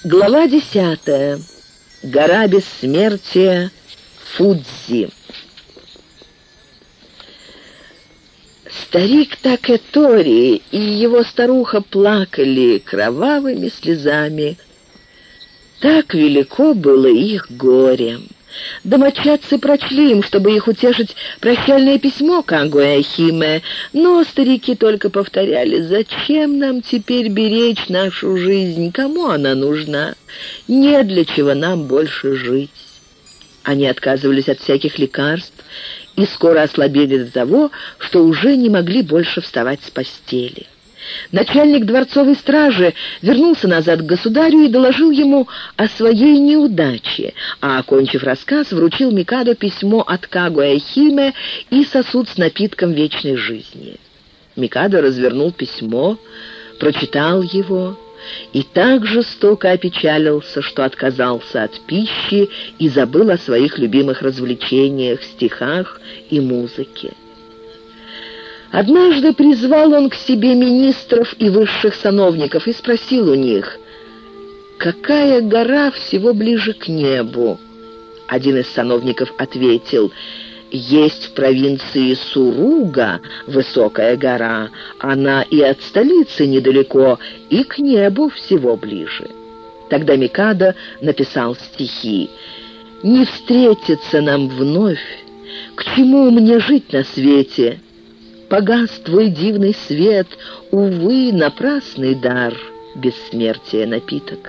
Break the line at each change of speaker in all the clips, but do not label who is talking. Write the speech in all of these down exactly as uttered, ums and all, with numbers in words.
Глава десятая. Гора бессмертия Фудзи. Старик Такэтори и его старуха плакали кровавыми слезами. Так велико было их горе. Домочадцы прочли им, чтобы их утешить, прощальное письмо Кагуэ-химе, но старики только повторяли: «Зачем нам теперь беречь нашу жизнь? Кому она нужна? Не для чего нам больше жить». Они отказывались от всяких лекарств и скоро ослабели до того, что уже не могли больше вставать с постели. Начальник дворцовой стражи вернулся назад к государю и доложил ему о своей неудаче, а, окончив рассказ, вручил Микадо письмо от Кагуэ-химе и сосуд с напитком вечной жизни. Микадо развернул письмо, прочитал его и так жестоко опечалился, что отказался от пищи и забыл о своих любимых развлечениях, стихах и музыке. Однажды призвал он к себе министров и высших сановников и спросил у них: «Какая гора всего ближе к небу?» Один из сановников ответил: «Есть в провинции Суруга высокая гора, она и от столицы недалеко, и к небу всего ближе». Тогда Микадо написал стихи: «Не встретиться нам вновь, к чему мне жить на свете? Погас твой дивный свет, увы, напрасный дар, бессмертия напиток».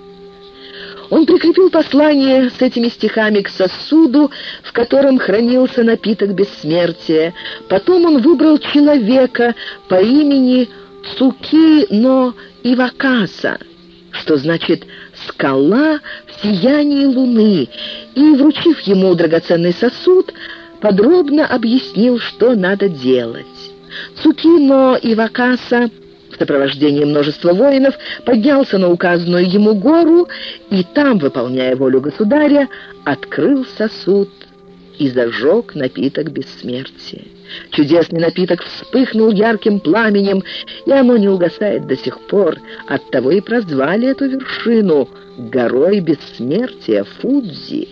Он прикрепил послание с этими стихами к сосуду, в котором хранился напиток бессмертия. Потом он выбрал человека по имени Цуки-но Ивакаса, что значит «скала в сиянии луны», и, вручив ему драгоценный сосуд, подробно объяснил, что надо делать. Цуки-но Ивакаса в сопровождении множества воинов поднялся на указанную ему гору и там, выполняя волю государя, открыл сосуд и зажег напиток бессмертия. Чудесный напиток вспыхнул ярким пламенем, и оно не угасает до сих пор. Оттого и прозвали эту вершину горой бессмертия Фудзи.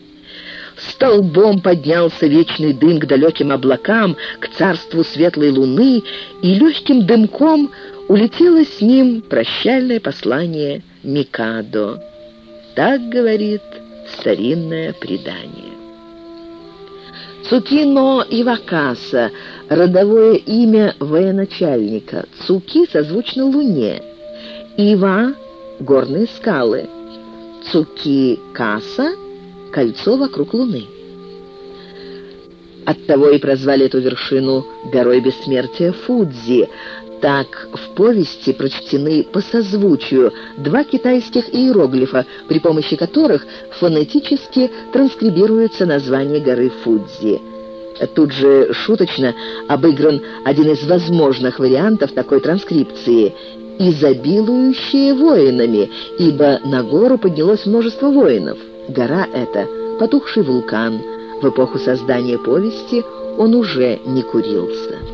Столбом поднялся вечный дым к далеким облакам, к царству светлой луны, и легким дымком улетело с ним прощальное послание Микадо. Так говорит старинное предание. Цуки-но Ивакаса — родовое имя военачальника. Цуки созвучно луне. Ива — горные скалы. Цуки-каса — кольцо вокруг луны. Оттого и прозвали эту вершину горой бессмертия Фудзи. Так в повести прочтены по созвучию два китайских иероглифа, при помощи которых фонетически транскрибируется название горы Фудзи. Тут же шуточно обыгран один из возможных вариантов такой транскрипции — изобилующие воинами, ибо на гору поднялось множество воинов. Гора эта — потухший вулкан. В эпоху создания повести он уже не курился.